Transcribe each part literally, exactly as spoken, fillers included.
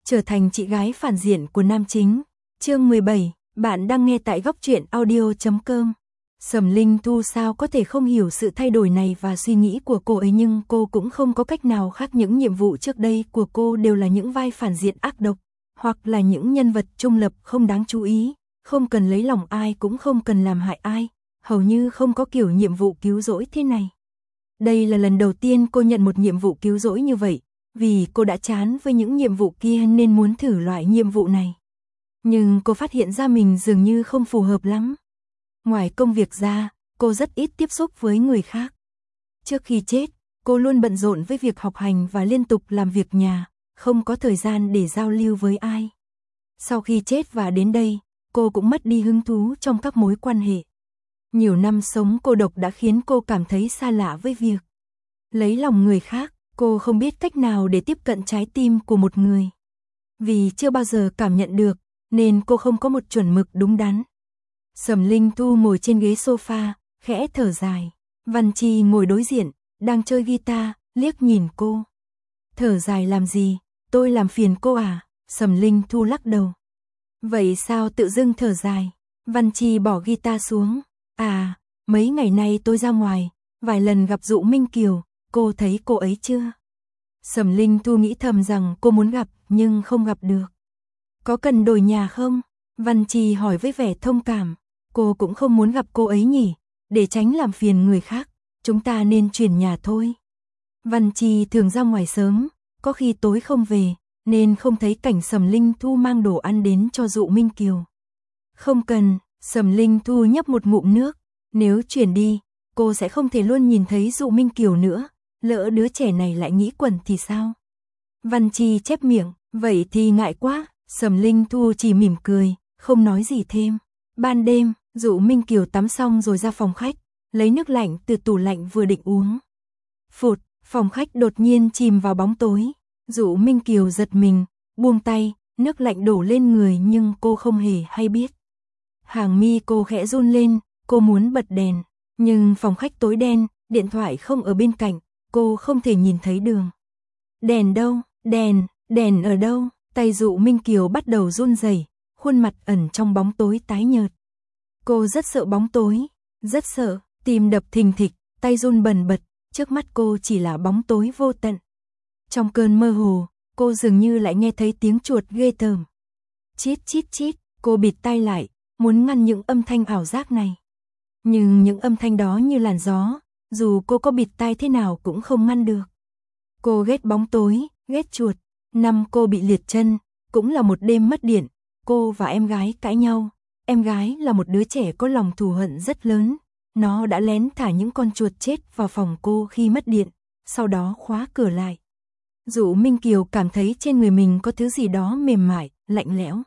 trở thành chị gái phản diện của nam chính. Chương mười bảy, bạn đang nghe tại góc truyện audio chấm com. Sầm Linh Thu sao có thể không hiểu sự thay đổi này và suy nghĩ của cô ấy, nhưng cô cũng không có cách nào khác. Những nhiệm vụ trước đây của cô đều là những vai phản diện ác độc, hoặc là những nhân vật trung lập không đáng chú ý, không cần lấy lòng ai cũng không cần làm hại ai, hầu như không có kiểu nhiệm vụ cứu rỗi thế này. Đây là lần đầu tiên cô nhận một nhiệm vụ cứu rỗi như vậy, vì cô đã chán với những nhiệm vụ kia nên muốn thử loại nhiệm vụ này. Nhưng cô phát hiện ra mình dường như không phù hợp lắm. Ngoài công việc ra, cô rất ít tiếp xúc với người khác. Trước khi chết, cô luôn bận rộn với việc học hành và liên tục làm việc nhà, không có thời gian để giao lưu với ai. Sau khi chết và đến đây, cô cũng mất đi hứng thú trong các mối quan hệ. Nhiều năm sống cô độc đã khiến cô cảm thấy xa lạ với việc lấy lòng người khác. Cô không biết cách nào để tiếp cận trái tim của một người. Vì chưa bao giờ cảm nhận được, nên cô không có một chuẩn mực đúng đắn. Sầm Linh Thu ngồi trên ghế sofa, khẽ thở dài. Văn Chi ngồi đối diện, đang chơi guitar, liếc nhìn cô. Thở dài làm gì, tôi làm phiền cô à? Sầm Linh Thu lắc đầu. Vậy sao tự dưng thở dài? Văn Chi bỏ guitar xuống. À, mấy ngày nay tôi ra ngoài, vài lần gặp Dụ Minh Kiều, cô thấy cô ấy chưa? Sầm Linh Thu nghĩ thầm rằng cô muốn gặp, nhưng không gặp được. Có cần đổi nhà không? Văn Chi hỏi với vẻ thông cảm. Cô cũng không muốn gặp cô ấy nhỉ, để tránh làm phiền người khác, chúng ta nên chuyển nhà thôi. Văn Chi thường ra ngoài sớm, có khi tối không về, nên không thấy cảnh Sầm Linh Thu mang đồ ăn đến cho Dụ Minh Kiều. Không cần, Sầm Linh Thu nhấp một ngụm nước, nếu chuyển đi, cô sẽ không thể luôn nhìn thấy Dụ Minh Kiều nữa, lỡ đứa trẻ này lại nghĩ quẩn thì sao? Văn Chi chép miệng, vậy thì ngại quá. Sầm Linh Thu chỉ mỉm cười, không nói gì thêm. Ban đêm, Dụ Minh Kiều tắm xong rồi ra phòng khách, lấy nước lạnh từ tủ lạnh vừa định uống. Phụt, phòng khách đột nhiên chìm vào bóng tối. Dụ Minh Kiều giật mình, buông tay, nước lạnh đổ lên người nhưng cô không hề hay biết. Hàng mi cô khẽ run lên, cô muốn bật đèn, nhưng phòng khách tối đen, điện thoại không ở bên cạnh, cô không thể nhìn thấy đường. Đèn đâu? Đèn, đèn ở đâu? Tay Dụ Minh Kiều bắt đầu run rẩy, khuôn mặt ẩn trong bóng tối tái nhợt. Cô rất sợ bóng tối, rất sợ, tim đập thình thịch, tay run bần bật, trước mắt cô chỉ là bóng tối vô tận. Trong cơn mơ hồ, cô dường như lại nghe thấy tiếng chuột ghê tởm. Chít chít chít, cô bịt tai lại, muốn ngăn những âm thanh ảo giác này. Nhưng những âm thanh đó như làn gió, dù cô có bịt tai thế nào cũng không ngăn được. Cô ghét bóng tối, ghét chuột. Năm cô bị liệt chân, cũng là một đêm mất điện, cô và em gái cãi nhau. Em gái là một đứa trẻ có lòng thù hận rất lớn, nó đã lén thả những con chuột chết vào phòng cô khi mất điện, sau đó khóa cửa lại. Dụ Minh Kiều cảm thấy trên người mình có thứ gì đó mềm mại, lạnh lẽo.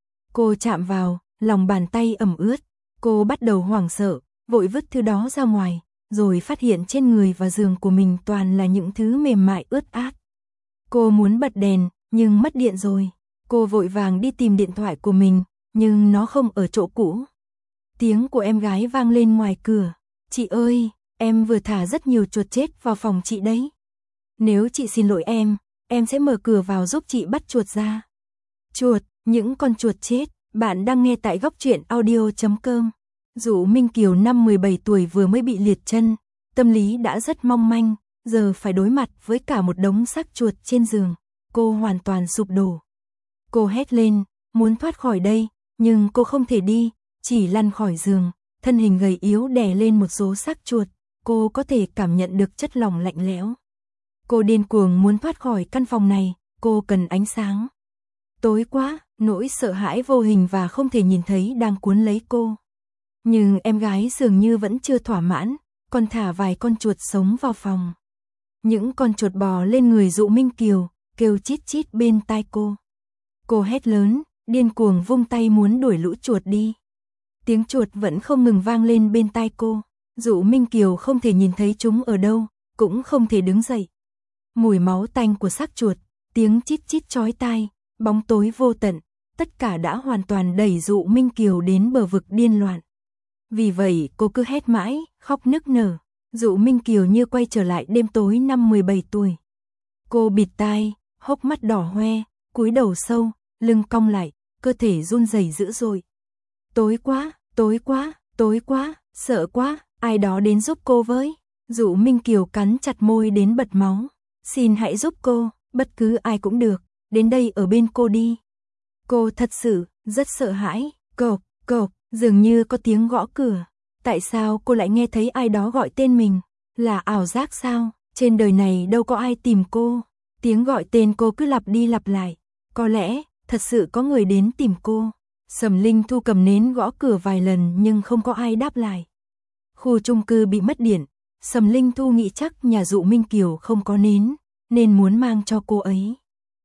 Cô chạm vào, lòng bàn tay ẩm ướt, cô bắt đầu hoảng sợ, vội vứt thứ đó ra ngoài, rồi phát hiện trên người và giường của mình toàn là những thứ mềm mại ướt át. Cô muốn bật đèn, nhưng mất điện rồi. Cô vội vàng đi tìm điện thoại của mình, nhưng nó không ở chỗ cũ. Tiếng của em gái vang lên ngoài cửa. Chị ơi, em vừa thả rất nhiều chuột chết vào phòng chị đấy. Nếu chị xin lỗi em, em sẽ mở cửa vào giúp chị bắt chuột ra. Chuột, những con chuột chết. Bạn đang nghe tại góc truyện audio chấm com. Dụ Minh Kiều năm mười bảy tuổi vừa mới bị liệt chân, tâm lý đã rất mong manh, giờ phải đối mặt với cả một đống xác chuột trên giường. Cô hoàn toàn sụp đổ. Cô hét lên, muốn thoát khỏi đây, nhưng cô không thể đi, chỉ lăn khỏi giường, thân hình gầy yếu đè lên một số xác chuột, cô có thể cảm nhận được chất lỏng lạnh lẽo. Cô điên cuồng muốn thoát khỏi căn phòng này, cô cần ánh sáng. Tối quá, nỗi sợ hãi vô hình và không thể nhìn thấy đang cuốn lấy cô. Nhưng em gái dường như vẫn chưa thỏa mãn, còn thả vài con chuột sống vào phòng. Những con chuột bò lên người Dụ Minh Kiều, kêu chít chít bên tai cô. Cô hét lớn, điên cuồng vung tay muốn đuổi lũ chuột đi. Tiếng chuột vẫn không ngừng vang lên bên tai cô. Dụ Minh Kiều không thể nhìn thấy chúng ở đâu, cũng không thể đứng dậy. Mùi máu tanh của xác chuột, tiếng chít chít chói tai, bóng tối vô tận, tất cả đã hoàn toàn đẩy Dụ Minh Kiều đến bờ vực điên loạn. Vì vậy cô cứ hét mãi, khóc nức nở. Dụ Minh Kiều như quay trở lại đêm tối năm mười bảy tuổi. Cô bịt tai, hốc mắt đỏ hoe, cúi đầu sâu, lưng cong lại, cơ thể run rẩy dữ dội. Tối quá, tối quá, tối quá, sợ quá, ai đó đến giúp cô với. Dụ Minh Kiều cắn chặt môi đến bật máu. Xin hãy giúp cô, bất cứ ai cũng được, đến đây ở bên cô đi. Cô thật sự, rất sợ hãi, cộp, cộp, dường như có tiếng gõ cửa. Tại sao cô lại nghe thấy ai đó gọi tên mình? Là ảo giác sao? Trên đời này đâu có ai tìm cô. Tiếng gọi tên cô cứ lặp đi lặp lại. Có lẽ, thật sự có người đến tìm cô. Sầm Linh Thu cầm nến gõ cửa vài lần nhưng không có ai đáp lại. Khu chung cư bị mất điện. Sầm Linh Thu nghĩ chắc nhà Dụ Minh Kiều không có nến, nên muốn mang cho cô ấy.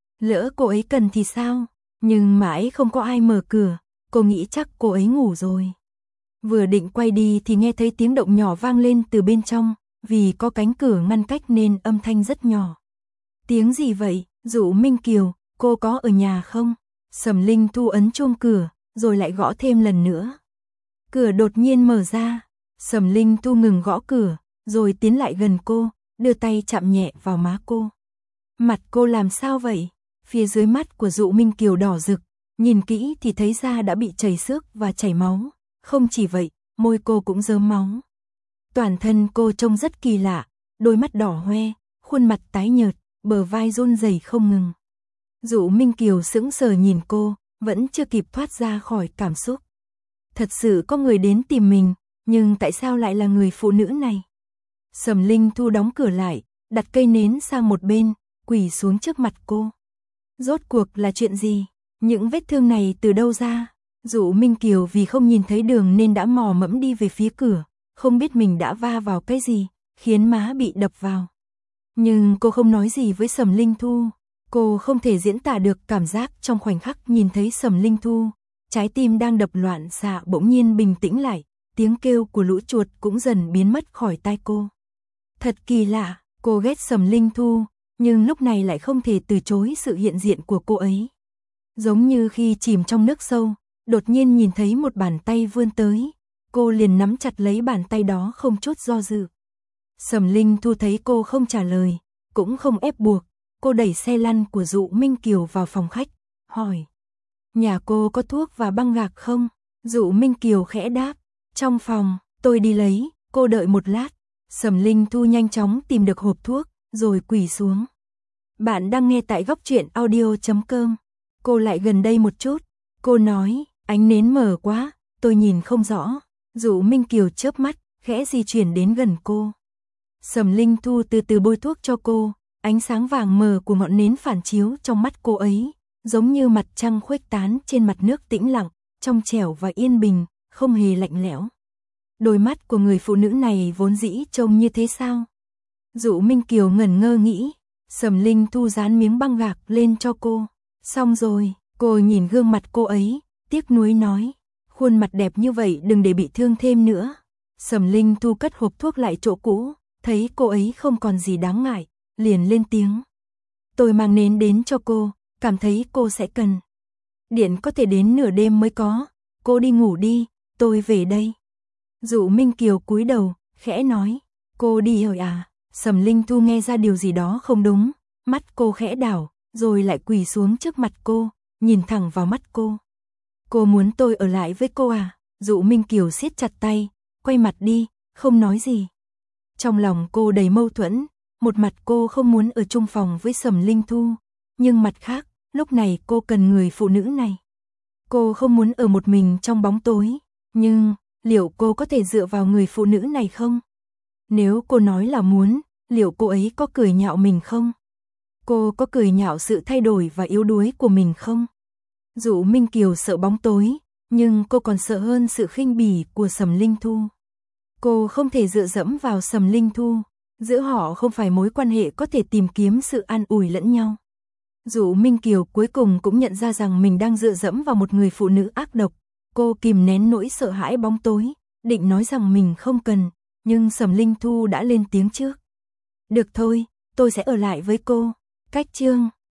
Lỡ cô ấy cần thì sao? Nhưng mãi không có ai mở cửa, cô nghĩ chắc cô ấy ngủ rồi. Vừa định quay đi thì nghe thấy tiếng động nhỏ vang lên từ bên trong, vì có cánh cửa ngăn cách nên âm thanh rất nhỏ. Tiếng gì vậy? Dụ Minh Kiều, cô có ở nhà không? Sầm Linh Thu ấn chuông cửa, rồi lại gõ thêm lần nữa. Cửa đột nhiên mở ra, Sầm Linh Thu ngừng gõ cửa, rồi tiến lại gần cô, đưa tay chạm nhẹ vào má cô. Mặt cô làm sao vậy? Phía dưới mắt của Dụ Minh Kiều đỏ rực, nhìn kỹ thì thấy da đã bị chảy xước và chảy máu. Không chỉ vậy, môi cô cũng rớm máu. Toàn thân cô trông rất kỳ lạ, đôi mắt đỏ hoe, khuôn mặt tái nhợt, bờ vai run rẩy không ngừng. Dụ Minh Kiều sững sờ nhìn cô, vẫn chưa kịp thoát ra khỏi cảm xúc. Thật sự có người đến tìm mình, nhưng tại sao lại là người phụ nữ này? Sầm Linh Thu đóng cửa lại, đặt cây nến sang một bên, quỳ xuống trước mặt cô. Rốt cuộc là chuyện gì? Những vết thương này từ đâu ra? Dụ Minh Kiều vì không nhìn thấy đường nên đã mò mẫm đi về phía cửa, không biết mình đã va vào cái gì, khiến má bị đập vào. Nhưng cô không nói gì với Sầm Linh Thu. Cô không thể diễn tả được cảm giác trong khoảnh khắc nhìn thấy Sầm Linh Thu. Trái tim đang đập loạn xạ bỗng nhiên bình tĩnh lại, tiếng kêu của lũ chuột cũng dần biến mất khỏi tai cô. Thật kỳ lạ, cô ghét Sầm Linh Thu, nhưng lúc này lại không thể từ chối sự hiện diện của cô ấy. Giống như khi chìm trong nước sâu, đột nhiên nhìn thấy một bàn tay vươn tới, cô liền nắm chặt lấy bàn tay đó không chút do dự. Sầm Linh Thu thấy cô không trả lời, cũng không ép buộc, cô đẩy xe lăn của Dụ Minh Kiều vào phòng khách, hỏi. Nhà cô có thuốc và băng gạc không? Dụ Minh Kiều khẽ đáp. Trong phòng, tôi đi lấy, cô đợi một lát. Sầm Linh Thu nhanh chóng tìm được hộp thuốc, rồi quỳ xuống. Bạn đang nghe tại góc truyện audio chấm com. Cô lại gần đây một chút. Cô nói, ánh nến mờ quá, tôi nhìn không rõ. Dụ Minh Kiều chớp mắt, khẽ di chuyển đến gần cô. Sầm Linh Thu từ từ bôi thuốc cho cô, ánh sáng vàng mờ của ngọn nến phản chiếu trong mắt cô ấy, giống như mặt trăng khuếch tán trên mặt nước tĩnh lặng, trong trẻo và yên bình, không hề lạnh lẽo. Đôi mắt của người phụ nữ này vốn dĩ trông như thế sao? Dụ Minh Kiều ngẩn ngơ nghĩ, Sầm Linh Thu dán miếng băng gạc lên cho cô. Xong rồi, cô nhìn gương mặt cô ấy, tiếc nuối nói, khuôn mặt đẹp như vậy đừng để bị thương thêm nữa. Sầm Linh Thu cất hộp thuốc lại chỗ cũ, thấy cô ấy không còn gì đáng ngại, liền lên tiếng. Tôi mang nến đến cho cô, cảm thấy cô sẽ cần. Điện có thể đến nửa đêm mới có, cô đi ngủ đi, tôi về đây. Dụ Minh Kiều cúi đầu, khẽ nói, cô đi rồi à? Sầm Linh Thu nghe ra điều gì đó không đúng, mắt cô khẽ đảo, rồi lại quỳ xuống trước mặt cô, nhìn thẳng vào mắt cô. Cô muốn tôi ở lại với cô à? Dụ Minh Kiều siết chặt tay, quay mặt đi, không nói gì. Trong lòng cô đầy mâu thuẫn, một mặt cô không muốn ở chung phòng với Sầm Linh Thu, nhưng mặt khác, lúc này cô cần người phụ nữ này. Cô không muốn ở một mình trong bóng tối, nhưng liệu cô có thể dựa vào người phụ nữ này không? Nếu cô nói là muốn, liệu cô ấy có cười nhạo mình không? Cô có cười nhạo sự thay đổi và yếu đuối của mình không? Dụ Minh Kiều sợ bóng tối, nhưng cô còn sợ hơn sự khinh bỉ của Sầm Linh Thu. Cô không thể dựa dẫm vào Sầm Linh Thu, giữa họ không phải mối quan hệ có thể tìm kiếm sự an ủi lẫn nhau. Dụ Minh Kiều cuối cùng cũng nhận ra rằng mình đang dựa dẫm vào một người phụ nữ ác độc. Cô kìm nén nỗi sợ hãi bóng tối, định nói rằng mình không cần, nhưng Sầm Linh Thu đã lên tiếng trước. Được thôi, tôi sẽ ở lại với cô. Cách chương